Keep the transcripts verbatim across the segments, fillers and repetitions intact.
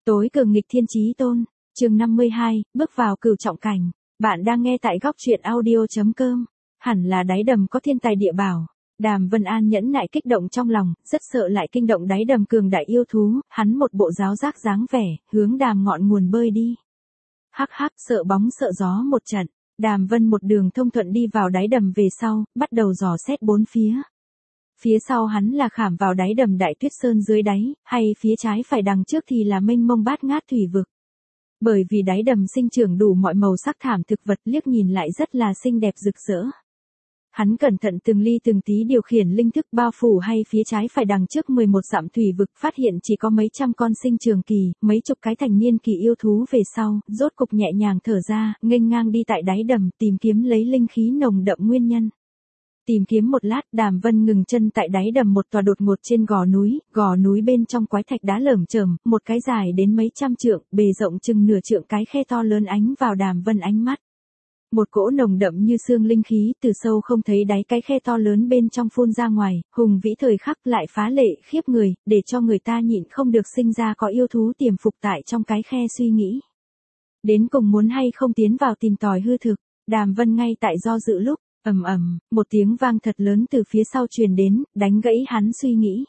Tối cường nghịch thiên chí tôn, chương năm mươi hai, bước vào cửu trọng cảnh. Bạn đang nghe tại góc truyện audio.com. Hẳn là đáy đầm có thiên tài địa bảo. Đàm Vân An nhẫn nại kích động trong lòng, rất sợ lại kinh động đáy đầm cường đại yêu thú, hắn một bộ giáo giác dáng vẻ, hướng đàm ngọn nguồn bơi đi. Hắc hắc, sợ bóng sợ gió một trận, Đàm Vân một đường thông thuận đi vào đáy đầm về sau, bắt đầu dò xét bốn phía. Phía sau hắn là khảm vào đáy đầm đại tuyết sơn dưới đáy, hay phía trái phải đằng trước thì là mênh mông bát ngát thủy vực. Bởi vì đáy đầm sinh trưởng đủ mọi màu sắc thảm thực vật, liếc nhìn lại rất là xinh đẹp rực rỡ. Hắn cẩn thận từng ly từng tí điều khiển linh thức bao phủ hay phía trái phải đằng trước mười một dặm thủy vực, phát hiện chỉ có mấy trăm con sinh trường kỳ, mấy chục cái thành niên kỳ yêu thú về sau, rốt cục nhẹ nhàng thở ra, nghênh ngang đi tại đáy đầm, tìm kiếm lấy linh khí nồng đậm nguyên nhân. Tìm kiếm một lát, Đàm Vân ngừng chân tại đáy đầm một tòa đột ngột trên gò núi, gò núi bên trong quái thạch đá lởm chởm, một cái dài đến mấy trăm trượng, bề rộng chừng nửa trượng cái khe to lớn ánh vào Đàm Vân ánh mắt. Một cỗ nồng đậm như xương linh khí từ sâu không thấy đáy cái khe to lớn bên trong phun ra ngoài, hùng vĩ thời khắc lại phá lệ khiếp người, để cho người ta nhịn không được sinh ra có yêu thú tiềm phục tại trong cái khe suy nghĩ. Đến cùng muốn hay không tiến vào tìm tòi hư thực, Đàm Vân ngay tại do dự lúc, ầm ầm, một tiếng vang thật lớn từ phía sau truyền đến, đánh gãy hắn suy nghĩ.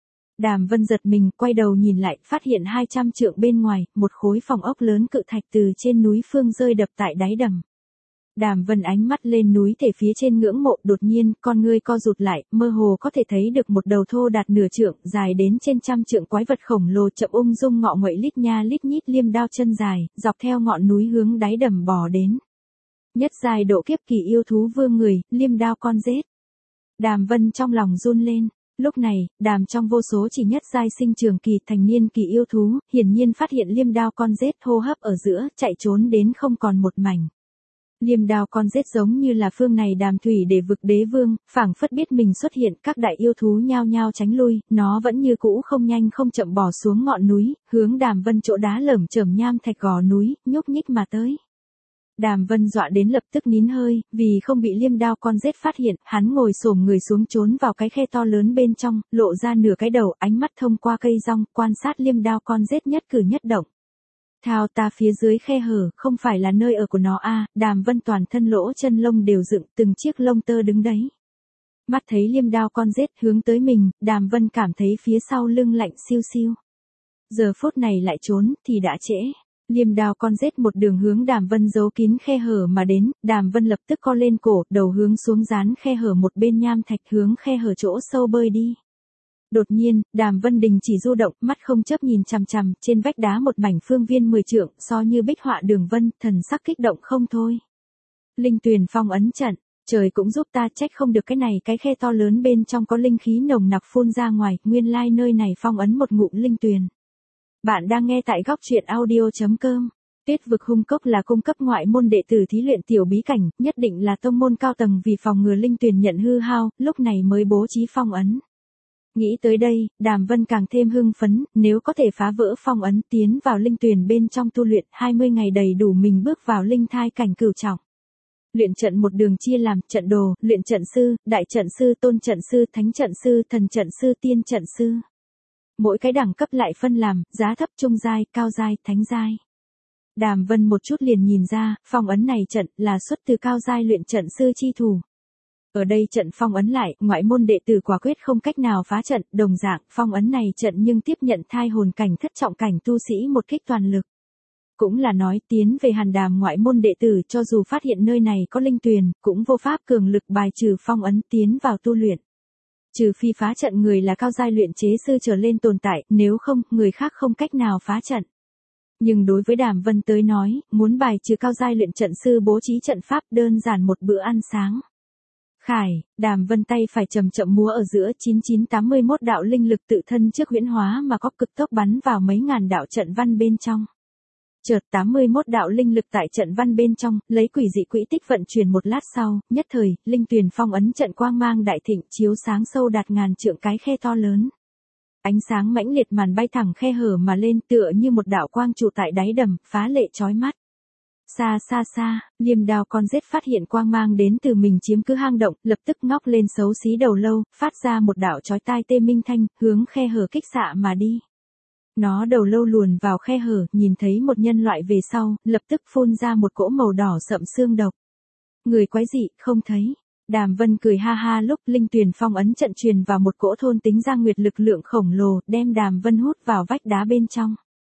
Đàm Vân giật mình, quay đầu nhìn lại, phát hiện hai trăm trượng bên ngoài, một khối phòng ốc lớn cự thạch từ trên núi phương rơi đập tại đáy đầm. Đàm Vân ánh mắt lên núi thể phía trên ngưỡng mộ, đột nhiên, con ngươi co rụt lại, mơ hồ có thể thấy được một đầu thô đạt nửa trượng, dài đến trên trăm trượng quái vật khổng lồ chậm ung dung ngọ nguậy lít nha lít nhít liêm đao chân dài, dọc theo ngọn núi hướng đáy đầm bò đến. Nhất giai độ kiếp kỳ yêu thú vương người, liêm đao con rết. Đàm Vân trong lòng run lên. Lúc này, đàm trong vô số chỉ nhất giai sinh trường kỳ thành niên kỳ yêu thú, hiển nhiên phát hiện liêm đao con rết hô hấp ở giữa, chạy trốn đến không còn một mảnh. Liêm đao con rết giống như là phương này đàm thủy để vực đế vương, phảng phất biết mình xuất hiện, các đại yêu thú nhao nhao tránh lui, nó vẫn như cũ không nhanh không chậm bò xuống ngọn núi, hướng Đàm Vân chỗ đá lởm chởm nham thạch gò núi, nhúc nhích mà tới. Đàm Vân dọa đến lập tức nín hơi, vì không bị liêm đao con rết phát hiện, hắn ngồi xổm người xuống trốn vào cái khe to lớn bên trong, lộ ra nửa cái đầu, ánh mắt thông qua cây rong, quan sát liêm đao con rết nhất cử nhất động. Thao ta phía dưới khe hở, không phải là nơi ở của nó a, à, Đàm Vân toàn thân lỗ chân lông đều dựng, từng chiếc lông tơ đứng đấy. Mắt thấy liêm đao con rết hướng tới mình, Đàm Vân cảm thấy phía sau lưng lạnh siêu siêu. Giờ phút này lại trốn, thì đã trễ. Liêm đao con rết một đường hướng Đàm Vân giấu kín khe hở mà đến, Đàm Vân lập tức co lên cổ, đầu hướng xuống dán khe hở một bên nham thạch hướng khe hở chỗ sâu bơi đi. Đột nhiên, Đàm Vân đình chỉ du động, mắt không chớp nhìn chằm chằm, trên vách đá một mảnh phương viên mười trượng, so như bích họa đường vân, thần sắc kích động không thôi. Linh tuyền phong ấn trận, trời cũng giúp ta, trách không được cái này cái khe to lớn bên trong có linh khí nồng nặc phun ra ngoài, nguyên lai nơi này phong ấn một ngụm linh tuyền. Bạn đang nghe tại góc truyện audio.com. Tuyết vực hung cốc là cung cấp ngoại môn đệ tử thí luyện tiểu bí cảnh, nhất định là tông môn cao tầng vì phòng ngừa linh tuyền nhận hư hao, lúc này mới bố trí phong ấn. Nghĩ tới đây, Đàm Vân càng thêm hưng phấn, nếu có thể phá vỡ phong ấn tiến vào linh tuyền bên trong tu luyện, hai mươi ngày đầy đủ mình bước vào linh thai cảnh cửu trọng. Luyện trận một đường chia làm trận đồ, luyện trận sư, đại trận sư, tôn trận sư, thánh trận sư, thần trận sư, tiên trận sư. Mỗi cái đẳng cấp lại phân làm, giá thấp, trung giai, cao giai, thánh giai. Đàm Vân một chút liền nhìn ra, phong ấn này trận là xuất từ cao giai luyện trận sư chi thủ. Ở đây trận phong ấn lại, ngoại môn đệ tử quả quyết không cách nào phá trận, đồng dạng, phong ấn này trận nhưng tiếp nhận thai hồn cảnh thất trọng cảnh tu sĩ một kích toàn lực. Cũng là nói tiến về Hàn Đàm ngoại môn đệ tử cho dù phát hiện nơi này có linh tuyền, cũng vô pháp cường lực bài trừ phong ấn tiến vào tu luyện. Trừ phi phá trận người là cao giai luyện chế sư trở lên tồn tại, nếu không, người khác không cách nào phá trận. Nhưng đối với Đàm Vân tới nói, muốn bài trừ cao giai luyện trận sư bố trí trận pháp đơn giản một bữa ăn sáng. Khải, Đàm Vân tay phải chậm chậm múa ở giữa chín chín tám mươi mốt đạo linh lực tự thân trước huyễn hóa mà có cực tốc bắn vào mấy ngàn đạo trận văn bên trong. Chợt tám mươi mốt đạo linh lực tại trận văn bên trong, lấy quỷ dị quỹ tích vận chuyển một lát sau, nhất thời, linh tuyền phong ấn trận quang mang đại thịnh chiếu sáng sâu đạt ngàn trượng cái khe to lớn. Ánh sáng mãnh liệt màn bay thẳng khe hở mà lên tựa như một đạo quang trụ tại đáy đầm, phá lệ chói mắt. Xa xa xa, liêm đao con rết phát hiện quang mang đến từ mình chiếm cứ hang động, lập tức ngóc lên xấu xí đầu lâu, phát ra một đạo chói tai tê minh thanh, hướng khe hở kích xạ mà đi. Nó đầu lâu luồn vào khe hở, nhìn thấy một nhân loại về sau, lập tức phun ra một cỗ màu đỏ sậm xương độc. Người quái dị, không thấy. Đàm Vân cười ha ha lúc linh tuyền phong ấn trận truyền vào một cỗ thôn tính ra nguyệt lực lượng khổng lồ, đem Đàm Vân hút vào vách đá bên trong.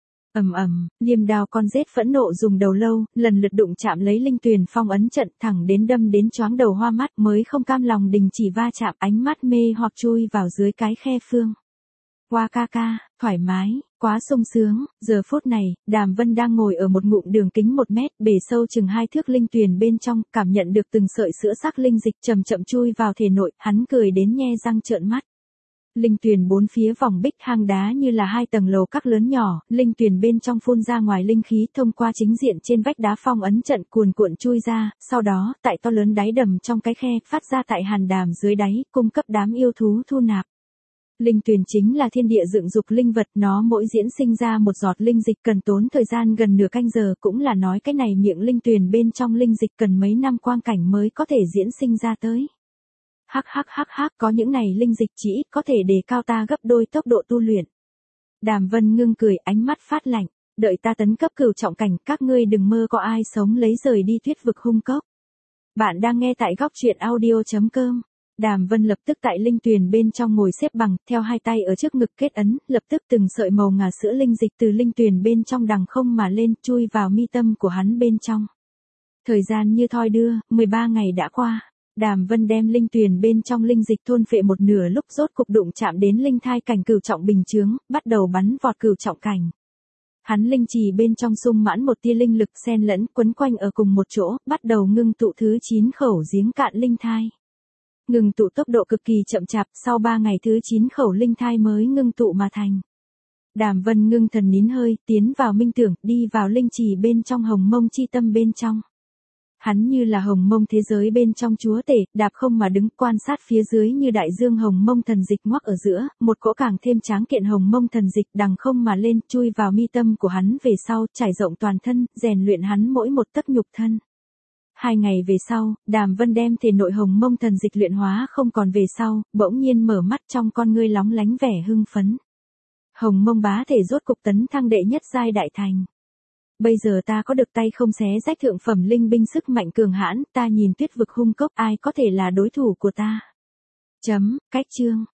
Ầm ầm, liềm đao con rết phẫn nộ dùng đầu lâu, lần lượt đụng chạm lấy linh tuyền phong ấn trận thẳng đến đâm đến choáng đầu hoa mắt mới không cam lòng đình chỉ va chạm, ánh mắt mê hoặc chui vào dưới cái khe phương. Qua ca ca, thoải mái, quá sung sướng, giờ phút này, Đàm Vân đang ngồi ở một ngụm đường kính một mét, bề sâu chừng hai thước linh tuyền bên trong, cảm nhận được từng sợi sữa sắc linh dịch chậm chậm chui vào thể nội, hắn cười đến nhe răng trợn mắt. Linh tuyền bốn phía vòng bích hang đá như là hai tầng lầu các lớn nhỏ, linh tuyền bên trong phun ra ngoài linh khí thông qua chính diện trên vách đá phong ấn trận cuồn cuộn chui ra, sau đó, tại to lớn đáy đầm trong cái khe, phát ra tại hàn đàm dưới đáy, cung cấp đám yêu thú thu nạp. Linh tuyền chính là thiên địa dựng dục linh vật, nó mỗi diễn sinh ra một giọt linh dịch cần tốn thời gian gần nửa canh giờ, cũng là nói cái này miệng linh tuyền bên trong linh dịch cần mấy năm quang cảnh mới có thể diễn sinh ra tới. Hắc hắc hắc hắc, có những này linh dịch chỉ ít có thể đề cao ta gấp đôi tốc độ tu luyện. Đàm Vân ngưng cười, ánh mắt phát lạnh, đợi ta tấn cấp cửu trọng cảnh, các ngươi đừng mơ có ai sống lấy rời đi Tuyết vực hung cốc. Bạn đang nghe tại góc truyện audio chấm com. Đàm Vân lập tức tại linh tuyền bên trong ngồi xếp bằng, theo hai tay ở trước ngực kết ấn, lập tức từng sợi màu ngà sữa linh dịch từ linh tuyền bên trong đằng không mà lên, chui vào mi tâm của hắn bên trong. Thời gian như thoi đưa, mười ba ngày đã qua. Đàm Vân đem linh tuyền bên trong linh dịch thôn phệ một nửa lúc rốt cục đụng chạm đến linh thai cảnh cửu trọng bình chướng, bắt đầu bắn vọt cửu trọng cảnh. Hắn linh trì bên trong sung mãn một tia linh lực xen lẫn quấn quanh ở cùng một chỗ, bắt đầu ngưng tụ thứ chín khẩu giếng cạn linh thai. Ngưng tụ tốc độ cực kỳ chậm chạp, sau ba ngày thứ chín khẩu linh thai mới ngưng tụ mà thành. Đàm Vân ngưng thần nín hơi, tiến vào minh tưởng, đi vào linh trì bên trong hồng mông chi tâm bên trong. Hắn như là hồng mông thế giới bên trong chúa tể, đạp không mà đứng quan sát phía dưới như đại dương hồng mông thần dịch ngoắc ở giữa, một cỗ càng thêm tráng kiện hồng mông thần dịch đằng không mà lên, chui vào mi tâm của hắn về sau, trải rộng toàn thân, rèn luyện hắn mỗi một tấc nhục thân. Hai ngày về sau, Đàm Vân đem thể nội hồng mông thần dịch luyện hóa không còn về sau, bỗng nhiên mở mắt trong con ngươi lóng lánh vẻ hưng phấn. Hồng mông bá thể rốt cục tấn thăng đệ nhất giai đại thành. Bây giờ ta có được tay không xé rách thượng phẩm linh binh sức mạnh cường hãn, ta nhìn Tuyết vực hung cốc ai có thể là đối thủ của ta. Chấm, cách chương.